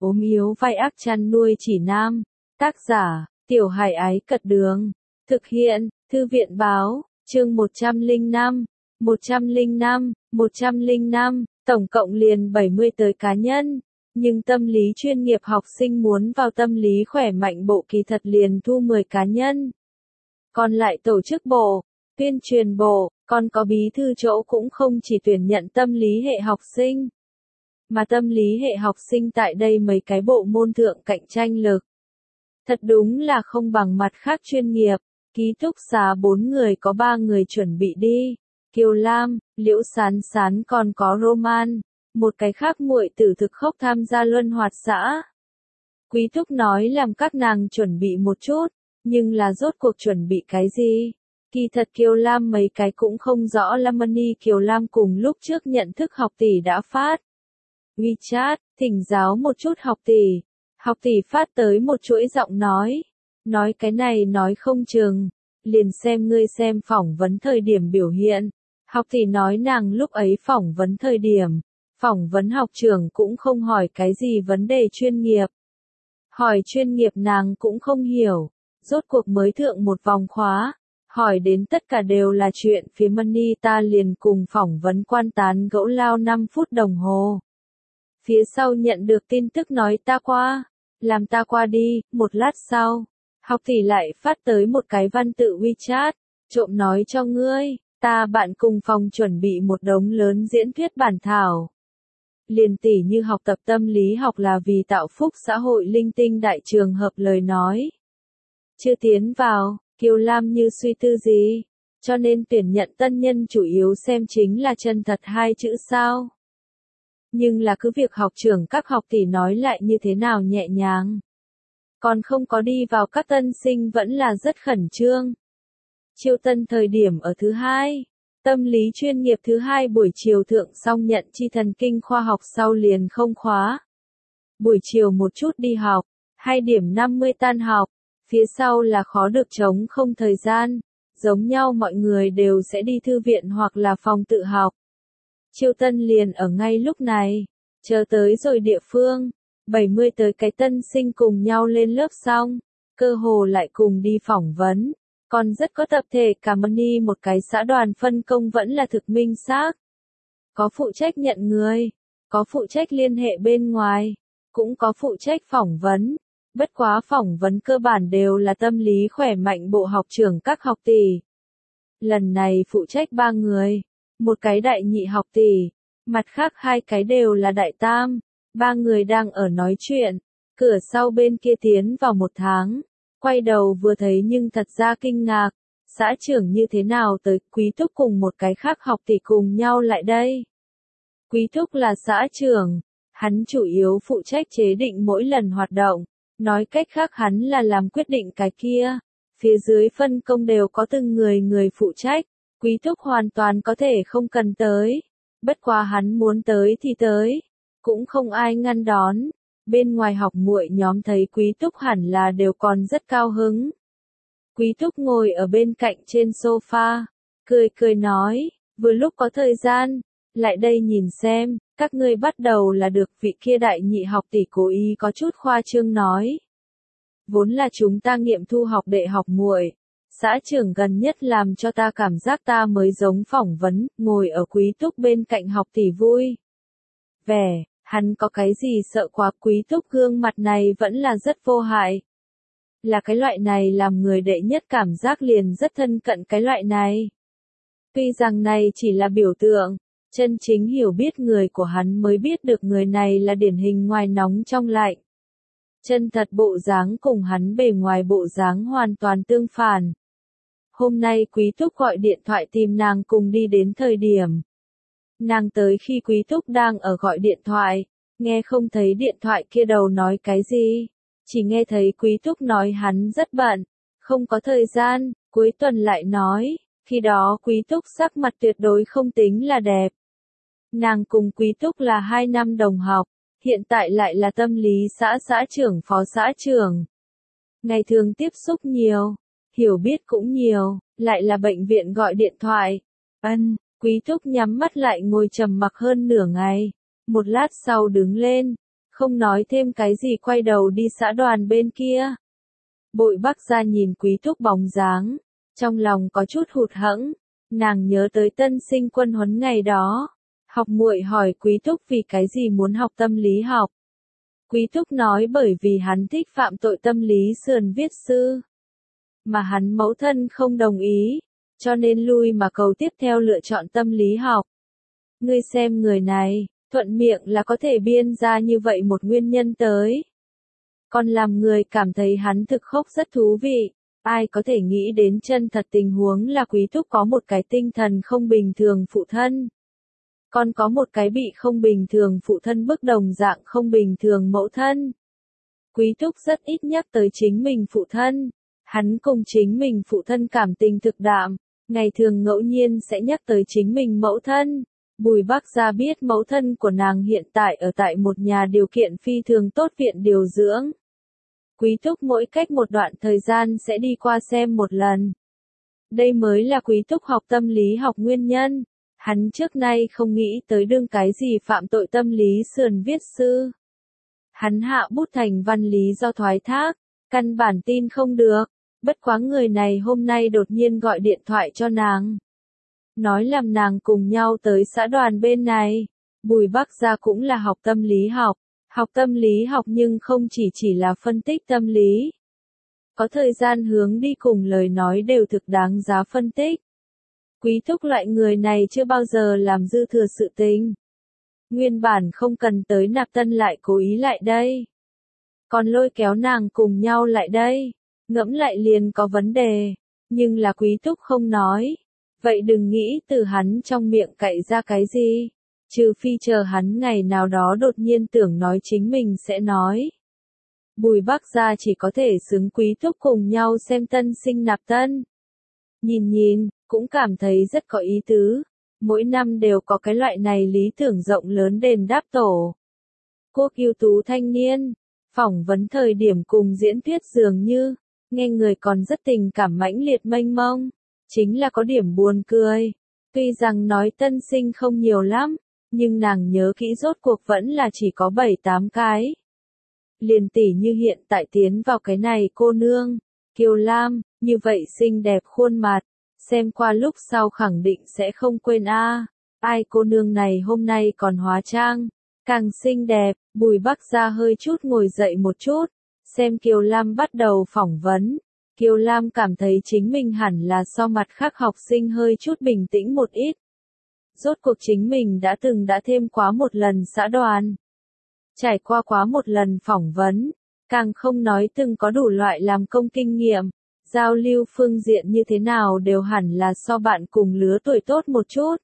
ốm yếu vai ác chăn nuôi chỉ nam. Tác giả, Tiểu Hải Ái Cật Đường. Thực hiện, Thư viện Báo, chương 105, 105, tổng cộng liền 70 tới cá nhân. Nhưng tâm lý chuyên nghiệp học sinh muốn vào tâm lý khỏe mạnh bộ kỳ thật liền thu 10 cá nhân. Còn lại tổ chức bộ, tuyên truyền bộ, còn có bí thư chỗ cũng không chỉ tuyển nhận tâm lý hệ học sinh. Mà tâm lý hệ học sinh tại đây mấy cái bộ môn thượng cạnh tranh lực. Thật đúng là không bằng mặt khác chuyên nghiệp, ký túc xá 4 người có 3 người chuẩn bị đi. Kiều Lam, Liễu Sán Sán còn có Roman, một cái khác muội tử thực khốc tham gia luân hoạt xã. Quý Thúc nói làm các nàng chuẩn bị một chút, nhưng là rốt cuộc chuẩn bị cái gì? Kỳ thật Kiều Lam mấy cái cũng không rõ Lamani Kiều Lam cùng lúc trước nhận thức học tỷ đã phát. WeChat, thỉnh giáo một chút học tỷ. Học tỷ phát tới một chuỗi giọng nói cái này nói không chừng, liền xem ngươi xem phỏng vấn thời điểm biểu hiện. Học tỷ nói nàng lúc ấy phỏng vấn thời điểm, phỏng vấn học trưởng cũng không hỏi cái gì vấn đề chuyên nghiệp. Hỏi chuyên nghiệp nàng cũng không hiểu, rốt cuộc mới thượng một vòng khóa, hỏi đến tất cả đều là chuyện phía Money ta liền cùng phỏng vấn quan tán gẫu lao 5 phút đồng hồ. Phía sau nhận được tin tức nói ta qua, làm ta qua đi, một lát sau, học tỷ lại phát tới một cái văn tự WeChat, trộm nói cho ngươi, ta bạn cùng phòng chuẩn bị một đống lớn diễn thuyết bản thảo. Liền tỉ như học tập tâm lý học là vì tạo phúc xã hội linh tinh đại trường hợp lời nói. Chưa tiến vào, Kiều Lam như suy tư gì, cho nên tuyển nhận tân nhân chủ yếu xem chính là chân thật 2 chữ sao. Nhưng là cứ việc học trưởng các học tỷ nói lại như thế nào nhẹ nhàng. Còn không có đi vào các tân sinh vẫn là rất khẩn trương. Chiêu tân thời điểm ở thứ 2, tâm lý chuyên nghiệp thứ 2 buổi chiều thượng xong nhận chi thần kinh khoa học sau liền không khóa. Buổi chiều một chút đi học, 2 điểm 50 tan học, phía sau là khó được trống không thời gian, giống nhau mọi người đều sẽ đi thư viện hoặc là phòng tự học. Chiêu tân liền ở ngay lúc này, chờ tới rồi địa phương, 70 tới cái tân sinh cùng nhau lên lớp xong, cơ hồ lại cùng đi phỏng vấn, còn rất có tập thể cả Money một cái xã đoàn phân công vẫn là thực minh xác. Có phụ trách nhận người, có phụ trách liên hệ bên ngoài, cũng có phụ trách phỏng vấn, bất quá phỏng vấn cơ bản đều là tâm lý khỏe mạnh bộ học trưởng các học tỷ. Lần này phụ trách 3 người. Một cái đại nhị học tỷ, mặt khác 2 cái đều là đại tam, 3 người đang ở nói chuyện, cửa sau bên kia tiến vào 1 tháng, quay đầu vừa thấy nhưng thật ra kinh ngạc, xã trưởng như thế nào tới Quý Thúc cùng một cái khác học tỷ cùng nhau lại đây. Quý Thúc là xã trưởng, hắn chủ yếu phụ trách chế định mỗi lần hoạt động, nói cách khác hắn là làm quyết định cái kia, phía dưới phân công đều có từng người phụ trách. Quý Thúc hoàn toàn có thể không cần tới, bất quá hắn muốn tới thì tới, cũng không ai ngăn đón. Bên ngoài học muội nhóm thấy Quý Thúc hẳn là đều còn rất cao hứng. Quý Thúc ngồi ở bên cạnh trên sofa, cười nói, vừa lúc có thời gian, lại đây nhìn xem, các ngươi bắt đầu là được vị kia đại nhị học tỷ cố ý có chút khoa trương nói. Vốn là chúng ta nghiệm thu học đệ học muội. Xã trưởng gần nhất làm cho ta cảm giác ta mới giống phỏng vấn, ngồi ở Quý Thúc bên cạnh học tỷ vui vẻ, hắn có cái gì sợ quá. Quý Thúc gương mặt này vẫn là rất vô hại. Là cái loại này làm người đệ nhất cảm giác liền rất thân cận cái loại này. Tuy rằng này chỉ là biểu tượng, chân chính hiểu biết người của hắn mới biết được người này là điển hình ngoài nóng trong lạnh. Chân thật bộ dáng cùng hắn bề ngoài bộ dáng hoàn toàn tương phản. Hôm nay Quý Thúc gọi điện thoại tìm nàng cùng đi đến thời điểm. Nàng tới khi Quý Thúc đang ở gọi điện thoại, nghe không thấy điện thoại kia đầu nói cái gì, chỉ nghe thấy Quý Thúc nói hắn rất bận, không có thời gian, cuối tuần lại nói, khi đó Quý Thúc sắc mặt tuyệt đối không tính là đẹp. Nàng cùng Quý Thúc là 2 năm đồng học, hiện tại lại là tâm lý xã trưởng phó xã trưởng. Ngày thường tiếp xúc nhiều. Hiểu biết cũng nhiều, lại là bệnh viện gọi điện thoại. Quý Thúc nhắm mắt lại ngồi trầm mặc hơn nửa ngày. Một lát sau đứng lên, Không nói thêm cái gì quay đầu đi xã đoàn bên kia. Bội Bắc ra nhìn Quý Thúc bóng dáng, trong lòng có chút hụt hẫng, nàng nhớ tới tân sinh quân huấn ngày đó. Học muội hỏi Quý Thúc vì cái gì muốn học tâm lý học. Quý Thúc nói bởi vì hắn thích phạm tội tâm lý sườn viết sư. Mà hắn mẫu thân không đồng ý, cho nên lui mà cầu tiếp theo lựa chọn tâm lý học. Ngươi xem người này, thuận miệng là có thể biên ra như vậy một nguyên nhân tới. Còn làm người cảm thấy hắn thực khốc rất thú vị, ai có thể nghĩ đến chân thật tình huống là Quý Thúc có một cái tinh thần không bình thường phụ thân. Còn có một cái bị không bình thường phụ thân bức đồng dạng không bình thường mẫu thân. Quý Thúc rất ít nhắc tới chính mình phụ thân. Hắn cùng chính mình phụ thân cảm tình thực đạm, ngày thường ngẫu nhiên sẽ nhắc tới chính mình mẫu thân. Bùi Bắc Gia biết mẫu thân của nàng hiện tại ở tại một nhà điều kiện phi thường tốt viện điều dưỡng. Quý Thúc mỗi cách một đoạn thời gian sẽ đi qua xem một lần. Đây mới là Quý Thúc học tâm lý học nguyên nhân. Hắn trước nay không nghĩ tới đương cái gì phạm tội tâm lý sườn viết sư. Hắn hạ bút thành văn lý do thoái thác, căn bản tin không được. Bất quá người này hôm nay đột nhiên gọi điện thoại cho nàng. Nói làm nàng cùng nhau tới xã đoàn bên này. Bùi Bắc Gia cũng là học tâm lý học. Học tâm lý học nhưng không chỉ là phân tích tâm lý. Có thời gian hướng đi cùng lời nói đều thực đáng giá phân tích. Quý Thúc loại người này chưa bao giờ làm dư thừa sự tình. Nguyên bản không cần tới nạp tân lại cố ý lại đây. Còn lôi kéo nàng cùng nhau lại đây. Ngẫm lại liền có vấn đề. Nhưng là Quý Thúc không nói. Vậy đừng nghĩ từ hắn trong miệng cậy ra cái gì. Trừ phi chờ hắn ngày nào đó đột nhiên tưởng nói chính mình sẽ nói. Bùi Bắc Gia chỉ có thể xứng Quý Thúc cùng nhau xem tân sinh nạp tân. Nhìn, cũng cảm thấy rất có ý tứ. Mỗi năm đều có cái loại này lý tưởng rộng lớn đền đáp tổ. Quốc ưu tú thanh niên, phỏng vấn thời điểm cùng diễn thuyết dường như, nghe người còn rất tình cảm mãnh liệt mênh mông. Chính là có điểm buồn cười. Tuy rằng nói tân sinh không nhiều lắm, nhưng nàng nhớ kỹ rốt cuộc vẫn là chỉ có 7-8 cái. Liền tỉ như hiện tại tiến vào cái này cô nương, Kiều Lam, như vậy xinh đẹp khuôn mặt, xem qua lúc sau khẳng định sẽ không quên a. Ai cô nương này hôm nay còn hóa trang, càng xinh đẹp. Bùi Bắc Gia hơi chút ngồi dậy một chút, xem Kiều Lam bắt đầu phỏng vấn. Kiều Lam cảm thấy chính mình hẳn là so mặt khác học sinh hơi chút bình tĩnh một ít. Rốt cuộc chính mình đã thêm quá một lần xã đoàn. Trải qua quá một lần phỏng vấn, càng không nói từng có đủ loại làm công kinh nghiệm, giao lưu phương diện như thế nào đều hẳn là so bạn cùng lứa tuổi tốt một chút.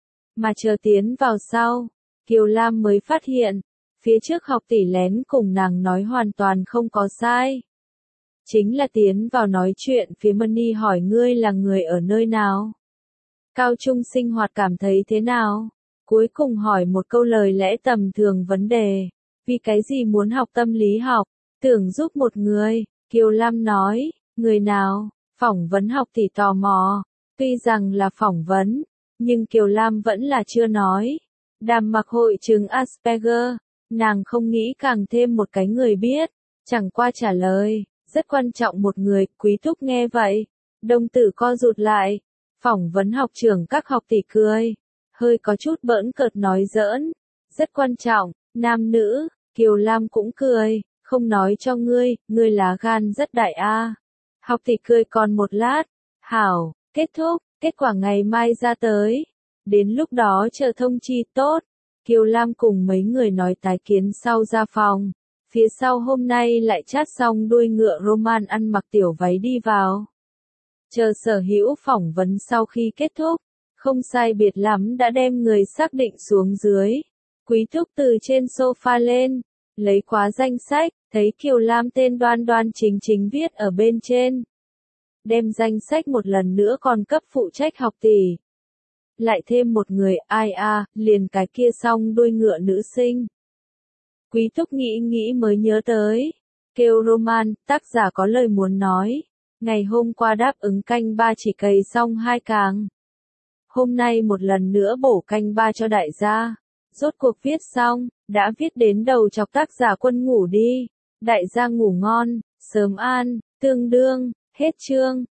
Mà chờ tiến vào sau, Kiều Lam mới phát hiện, phía trước học tỷ lén cùng nàng nói hoàn toàn không có sai. Chính là tiến vào nói chuyện phía Money hỏi ngươi là người ở nơi nào? Cao trung sinh hoạt cảm thấy thế nào? Cuối cùng hỏi một câu lời lẽ tầm thường vấn đề. Vì cái gì muốn học tâm lý học? Tưởng giúp một người. Kiều Lam nói, người nào? Phỏng vấn học tỷ tò mò. Tuy rằng là phỏng vấn, nhưng Kiều Lam vẫn là chưa nói. Đàm Mặc hội chứng Asperger. Nàng không nghĩ càng thêm một cái người biết. Chẳng qua trả lời. Rất quan trọng một người. Quý Thúc nghe vậy. Đồng tử co rụt lại. Phỏng vấn học trưởng các học tỷ cười. Hơi có chút bỡn cợt nói giỡn. Rất quan trọng. Nam nữ. Kiều Lam cũng cười. Không nói cho ngươi lá gan rất đại a. Học tỷ cười còn một lát. Hảo, kết thúc. Kết quả ngày mai ra tới. Đến lúc đó chờ thông chi tốt. Kiều Lam cùng mấy người nói tái kiến sau ra phòng. Phía sau hôm nay lại chát xong đuôi ngựa Roman ăn mặc tiểu váy đi vào. Chờ sở hữu phỏng vấn sau khi kết thúc, không sai biệt lắm đã đem người xác định xuống dưới. Quý Thúc từ trên sofa lên, lấy quá danh sách, thấy Kiều Lam tên đoan đoan chính chính viết ở bên trên. Đem danh sách một lần nữa còn cấp phụ trách học tỷ. Lại thêm một người, ai a, liền cái kia xong đuôi ngựa nữ sinh. Quý Thúc nghĩ mới nhớ tới. Kêu Roman, tác giả có lời muốn nói. Ngày hôm qua đáp ứng canh ba chỉ cày xong 2 càng. Hôm nay một lần nữa bổ canh ba cho đại gia. Rốt cuộc viết xong, đã viết đến đầu chọc tác giả Quân ngủ đi. Đại gia ngủ ngon, sớm an, tương đương, hết chương.